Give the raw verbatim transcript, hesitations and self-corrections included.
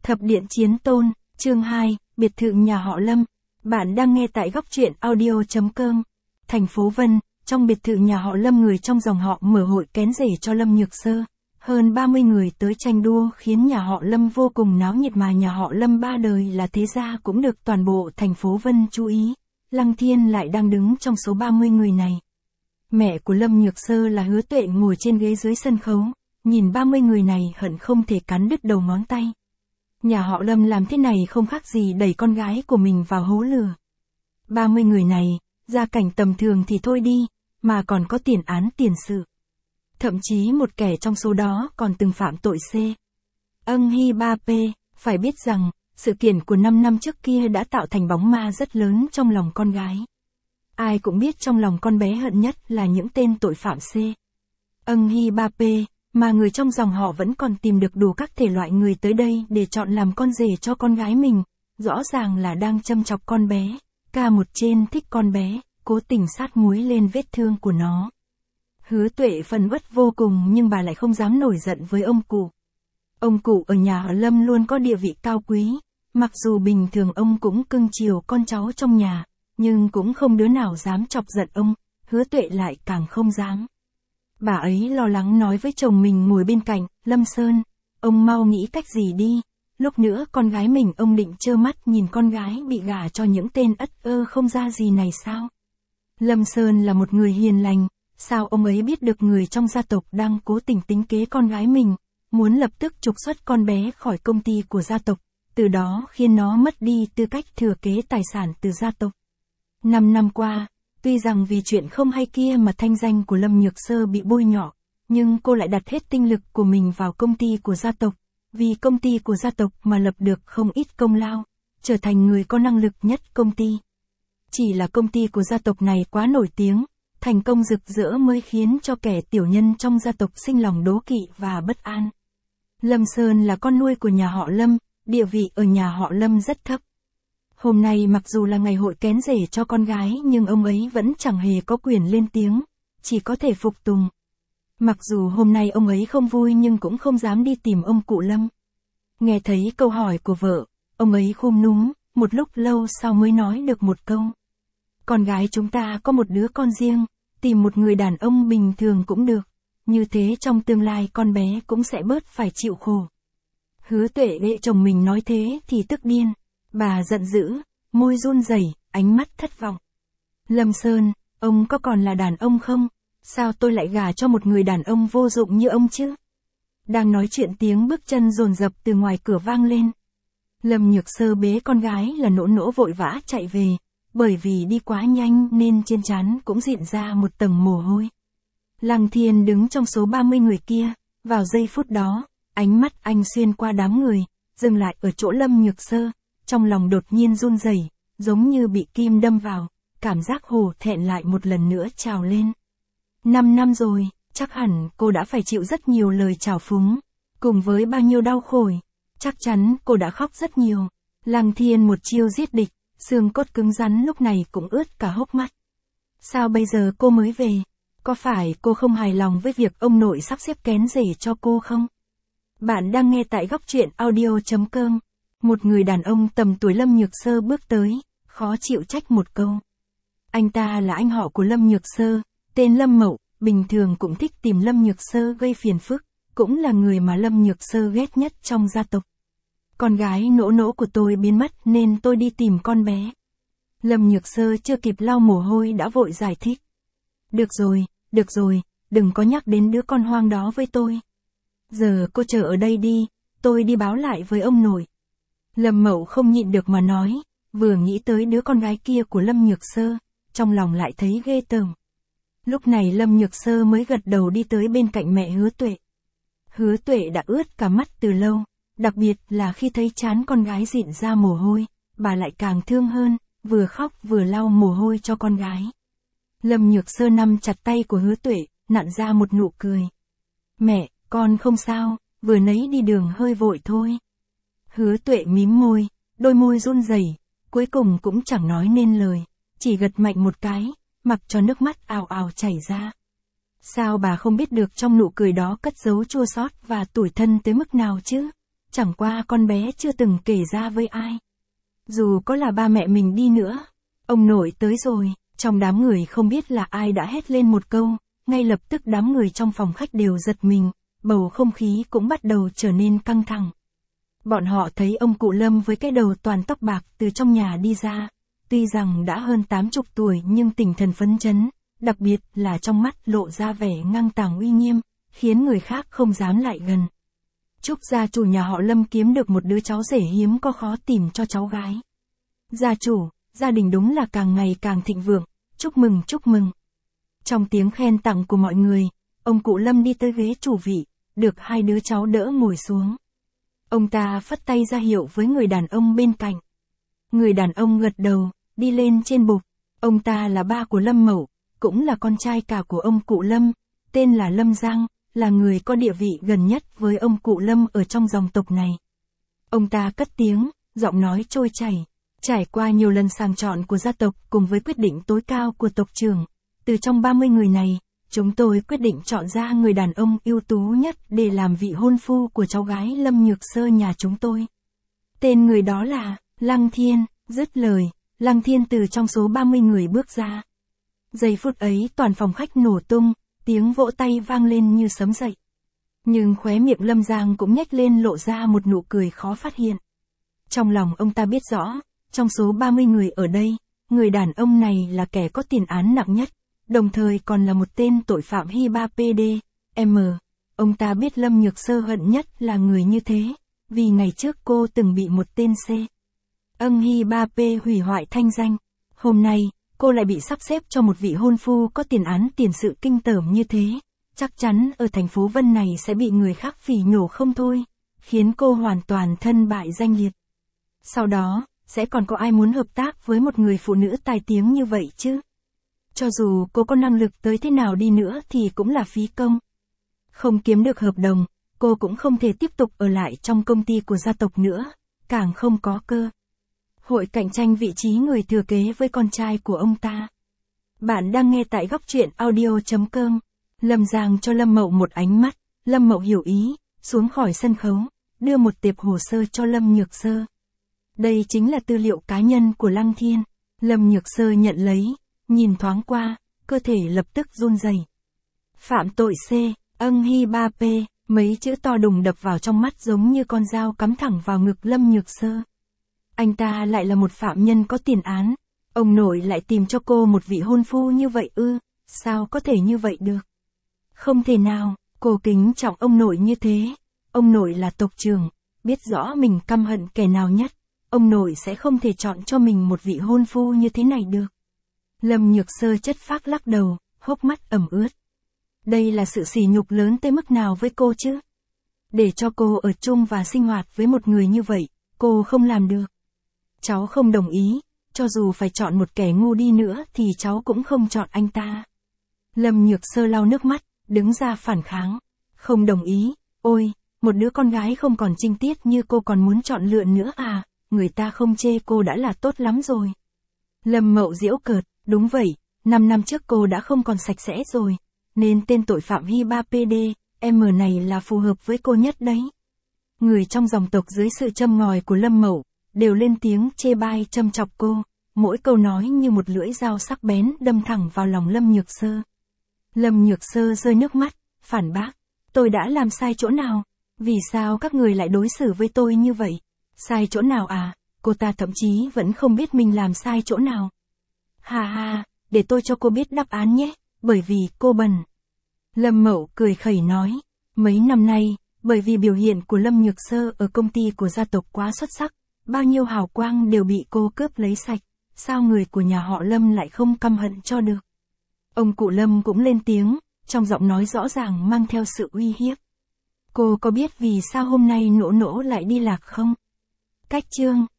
Thập điện chiến tôn, chương hai, biệt thự nhà họ Lâm. Bạn đang nghe tại góc truyện audio.com. Thành phố Vân, trong biệt thự nhà họ Lâm, người trong dòng họ mở hội kén rể cho Lâm Nhược Sơ. Hơn ba mươi người tới tranh đua khiến nhà họ Lâm vô cùng náo nhiệt, mà nhà họ Lâm ba đời là thế gia cũng được toàn bộ thành phố Vân chú ý. Lăng Thiên lại đang đứng trong số ba mươi người này. Mẹ của Lâm Nhược Sơ là Hứa Tuệ ngồi trên ghế dưới sân khấu, nhìn ba mươi người này hận không thể cắn đứt đầu ngón tay. Nhà họ Lâm làm thế này không khác gì đẩy con gái của mình vào hố lửa. ba mươi người này, gia cảnh tầm thường thì thôi đi, mà còn có tiền án tiền sự. Thậm chí một kẻ trong số đó còn từng phạm tội C. Ân Hy ba P, phải biết rằng, sự kiện của năm năm trước kia đã tạo thành bóng ma rất lớn trong lòng con gái. Ai cũng biết trong lòng con bé hận nhất là những tên tội phạm C. Ân Hy ba P, mà người trong dòng họ vẫn còn tìm được đủ các thể loại người tới đây để chọn làm con rể cho con gái mình, rõ ràng là đang châm chọc con bé. Ca một trên thích con bé, cố tình sát muối lên vết thương của nó. Hứa Tuệ phân uất vô cùng, nhưng bà lại không dám nổi giận với ông cụ. Ông cụ ở nhà họ Lâm luôn có địa vị cao quý, mặc dù bình thường ông cũng cưng chiều con cháu trong nhà, nhưng cũng không đứa nào dám chọc giận ông. Hứa Tuệ lại càng không dám. Bà ấy lo lắng nói với chồng mình ngồi bên cạnh, Lâm Sơn, ông mau nghĩ cách gì đi, lúc nữa con gái mình ông định trơ mắt nhìn con gái bị gả cho những tên ất ơ không ra gì này sao? Lâm Sơn là một người hiền lành, sao ông ấy biết được người trong gia tộc đang cố tình tính kế con gái mình, muốn lập tức trục xuất con bé khỏi công ty của gia tộc, từ đó khiến nó mất đi tư cách thừa kế tài sản từ gia tộc. Năm năm qua, tuy rằng vì chuyện không hay kia mà thanh danh của Lâm Nhược Sơ bị bôi nhọ, nhưng cô lại đặt hết tinh lực của mình vào công ty của gia tộc, vì công ty của gia tộc mà lập được không ít công lao, trở thành người có năng lực nhất công ty. Chỉ là công ty của gia tộc này quá nổi tiếng, thành công rực rỡ mới khiến cho kẻ tiểu nhân trong gia tộc sinh lòng đố kỵ và bất an. Lâm Sơn là con nuôi của nhà họ Lâm, địa vị ở nhà họ Lâm rất thấp. Hôm nay mặc dù là ngày hội kén rể cho con gái, nhưng ông ấy vẫn chẳng hề có quyền lên tiếng, chỉ có thể phục tùng. Mặc dù hôm nay ông ấy không vui nhưng cũng không dám đi tìm ông cụ Lâm. Nghe thấy câu hỏi của vợ, ông ấy khum núm, một lúc lâu sau mới nói được một câu. Con gái chúng ta có một đứa con riêng, tìm một người đàn ông bình thường cũng được, như thế trong tương lai con bé cũng sẽ bớt phải chịu khổ. Hứa Tuệ nghe chồng mình nói thế thì tức điên. Bà giận dữ, môi run rẩy, ánh mắt thất vọng. Lâm Sơn, ông có còn là đàn ông không? Sao tôi lại gả cho một người đàn ông vô dụng như ông chứ? Đang nói chuyện tiếng bước chân dồn dập từ ngoài cửa vang lên. Lâm Nhược Sơ bế con gái là Nỗ Nỗ vội vã chạy về, bởi vì đi quá nhanh nên trên trán cũng diện ra một tầng mồ hôi. Lăng Thiên đứng trong số ba mươi người kia, vào giây phút đó, ánh mắt anh xuyên qua đám người, dừng lại ở chỗ Lâm Nhược Sơ. Trong lòng đột nhiên run rẩy, giống như bị kim đâm vào, cảm giác hổ thẹn lại một lần nữa trào lên. Năm năm rồi, chắc hẳn cô đã phải chịu rất nhiều lời trào phúng, cùng với bao nhiêu đau khổ, chắc chắn cô đã khóc rất nhiều. Lăng Thiên một chiêu giết địch, xương cốt cứng rắn lúc này cũng ướt cả hốc mắt. Sao bây giờ cô mới về? Có phải cô không hài lòng với việc ông nội sắp xếp kén rể cho cô không? Bạn đang nghe tại góc truyện audio.com. Một người đàn ông tầm tuổi Lâm Nhược Sơ bước tới, khó chịu trách một câu. Anh ta là anh họ của Lâm Nhược Sơ, tên Lâm Mậu, bình thường cũng thích tìm Lâm Nhược Sơ gây phiền phức, cũng là người mà Lâm Nhược Sơ ghét nhất trong gia tộc. Con gái Nỗ Nỗ của tôi biến mất nên tôi đi tìm con bé. Lâm Nhược Sơ chưa kịp lau mồ hôi đã vội giải thích. Được rồi, được rồi, đừng có nhắc đến đứa con hoang đó với tôi. Giờ cô chờ ở đây đi, tôi đi báo lại với ông nội. Lâm Mậu không nhịn được mà nói, vừa nghĩ tới đứa con gái kia của Lâm Nhược Sơ, trong lòng lại thấy ghê tởm. Lúc này Lâm Nhược Sơ mới gật đầu đi tới bên cạnh mẹ Hứa Tuệ. Hứa Tuệ đã ướt cả mắt từ lâu, đặc biệt là khi thấy trán con gái rịn ra mồ hôi, bà lại càng thương hơn, vừa khóc vừa lau mồ hôi cho con gái. Lâm Nhược Sơ nắm chặt tay của Hứa Tuệ, nặn ra một nụ cười. Mẹ, con không sao, vừa nãy đi đường hơi vội thôi. Hứa Tuệ mím môi, đôi môi run rẩy, cuối cùng cũng chẳng nói nên lời, chỉ gật mạnh một cái, mặc cho nước mắt ào ào chảy ra. Sao bà không biết được trong nụ cười đó cất giấu chua xót và tủi thân tới mức nào chứ? chẳng qua con bé chưa từng kể ra với ai. Dù có là ba mẹ mình đi nữa, ông nội tới rồi, trong đám người không biết là ai đã hét lên một câu, ngay lập tức đám người trong phòng khách đều giật mình, bầu không khí cũng bắt đầu trở nên căng thẳng. Bọn họ thấy ông cụ Lâm với cái đầu toàn tóc bạc từ trong nhà đi ra, tuy rằng đã hơn tám chục tuổi nhưng tinh thần phấn chấn, đặc biệt là trong mắt lộ ra vẻ ngang tàng uy nghiêm, khiến người khác không dám lại gần. Chúc gia chủ nhà họ Lâm kiếm được một đứa cháu rể hiếm có khó tìm cho cháu gái. Gia chủ, gia đình đúng là càng ngày càng thịnh vượng, chúc mừng chúc mừng. Trong tiếng khen tặng của mọi người, ông cụ Lâm đi tới ghế chủ vị, được hai đứa cháu đỡ ngồi xuống. Ông ta phất tay ra hiệu với người đàn ông bên cạnh. Người đàn ông gật đầu, đi lên trên bục. Ông ta là ba của Lâm Mậu, cũng là con trai cả của ông cụ Lâm, tên là Lâm Giang, là người có địa vị gần nhất với ông cụ Lâm ở trong dòng tộc này. Ông ta cất tiếng, giọng nói trôi chảy, trải qua nhiều lần sàng chọn của gia tộc cùng với quyết định tối cao của tộc trưởng. Từ trong ba mươi người này, chúng tôi quyết định chọn ra người đàn ông ưu tú nhất để làm vị hôn phu của cháu gái Lâm Nhược Sơ nhà chúng tôi. Tên người đó là Lăng Thiên. Dứt lời, Lăng Thiên từ trong số ba mươi người bước ra. Giây phút ấy toàn phòng khách nổ tung, tiếng vỗ tay vang lên như sấm dậy. Nhưng khóe miệng Lâm Giang cũng nhếch lên lộ ra một nụ cười khó phát hiện. Trong lòng ông ta biết rõ, trong số ba mươi người ở đây, người đàn ông này là kẻ có tiền án nặng nhất, đồng thời còn là một tên tội phạm Hy ba P D M. Ông ta biết Lâm Nhược Sơ hận nhất là người như thế, vì ngày trước cô từng bị một tên C. Ân Hy ba P hủy hoại thanh danh. Hôm nay, cô lại bị sắp xếp cho một vị hôn phu có tiền án tiền sự kinh tởm như thế. Chắc chắn ở thành phố Vân này sẽ bị người khác phỉ nhổ không thôi, khiến cô hoàn toàn thân bại danh liệt. Sau đó, sẽ còn có ai muốn hợp tác với một người phụ nữ tài tiếng như vậy chứ? Cho dù cô có năng lực tới thế nào đi nữa thì cũng là phí công. Không kiếm được hợp đồng, cô cũng không thể tiếp tục ở lại trong công ty của gia tộc nữa, càng không có cơ hội cạnh tranh vị trí người thừa kế với con trai của ông ta. Bạn đang nghe tại góc truyện audio chấm com. Lâm Giang cho Lâm Mậu một ánh mắt, Lâm Mậu hiểu ý, xuống khỏi sân khấu, đưa một tệp hồ sơ cho Lâm Nhược Sơ. Đây chính là tư liệu cá nhân của Lăng Thiên. Lâm Nhược Sơ nhận lấy, nhìn thoáng qua, cơ thể lập tức run rẩy. Phạm tội C, Ân Hy ba P, mấy chữ to đùng đập vào trong mắt giống như con dao cắm thẳng vào ngực Lâm Nhược Sơ. Anh ta lại là một phạm nhân có tiền án, ông nội lại tìm cho cô một vị hôn phu như vậy ư, sao có thể như vậy được? Không thể nào, cô kính trọng ông nội như thế, ông nội là tộc trưởng, biết rõ mình căm hận kẻ nào nhất, ông nội sẽ không thể chọn cho mình một vị hôn phu như thế này được. Lâm Nhược Sơ chất phác lắc đầu, hốc mắt ẩm ướt. Đây là sự sỉ nhục lớn tới mức nào với cô chứ? Để cho cô ở chung và sinh hoạt với một người như vậy, cô không làm được. Cháu không đồng ý, cho dù phải chọn một kẻ ngu đi nữa thì cháu cũng không chọn anh ta. Lâm Nhược Sơ lau nước mắt, đứng ra phản kháng. Không đồng ý, ôi, một đứa con gái không còn trinh tiết như cô còn muốn chọn lựa nữa à, người ta không chê cô đã là tốt lắm rồi. Lâm Mậu giễu cợt, đúng vậy, năm năm trước cô đã không còn sạch sẽ rồi, nên tên tội phạm Hy ba P D M này là phù hợp với cô nhất đấy. Người trong dòng tộc dưới sự châm ngòi của Lâm Mậu, đều lên tiếng chê bai châm chọc cô, mỗi câu nói như một lưỡi dao sắc bén đâm thẳng vào lòng Lâm Nhược Sơ. Lâm Nhược Sơ rơi nước mắt, phản bác, tôi đã làm sai chỗ nào? Vì sao các người lại đối xử với tôi như vậy? Sai chỗ nào à? Cô ta thậm chí vẫn không biết mình làm sai chỗ nào. Hà hà, để tôi cho cô biết đáp án nhé, bởi vì cô bần. Lâm Mậu cười khẩy nói, mấy năm nay, bởi vì biểu hiện của Lâm Nhược Sơ ở công ty của gia tộc quá xuất sắc, bao nhiêu hào quang đều bị cô cướp lấy sạch, sao người của nhà họ Lâm lại không căm hận cho được? Ông cụ Lâm cũng lên tiếng, trong giọng nói rõ ràng mang theo sự uy hiếp. Cô có biết vì sao hôm nay Nỗ Nỗ lại đi lạc không? Cách chương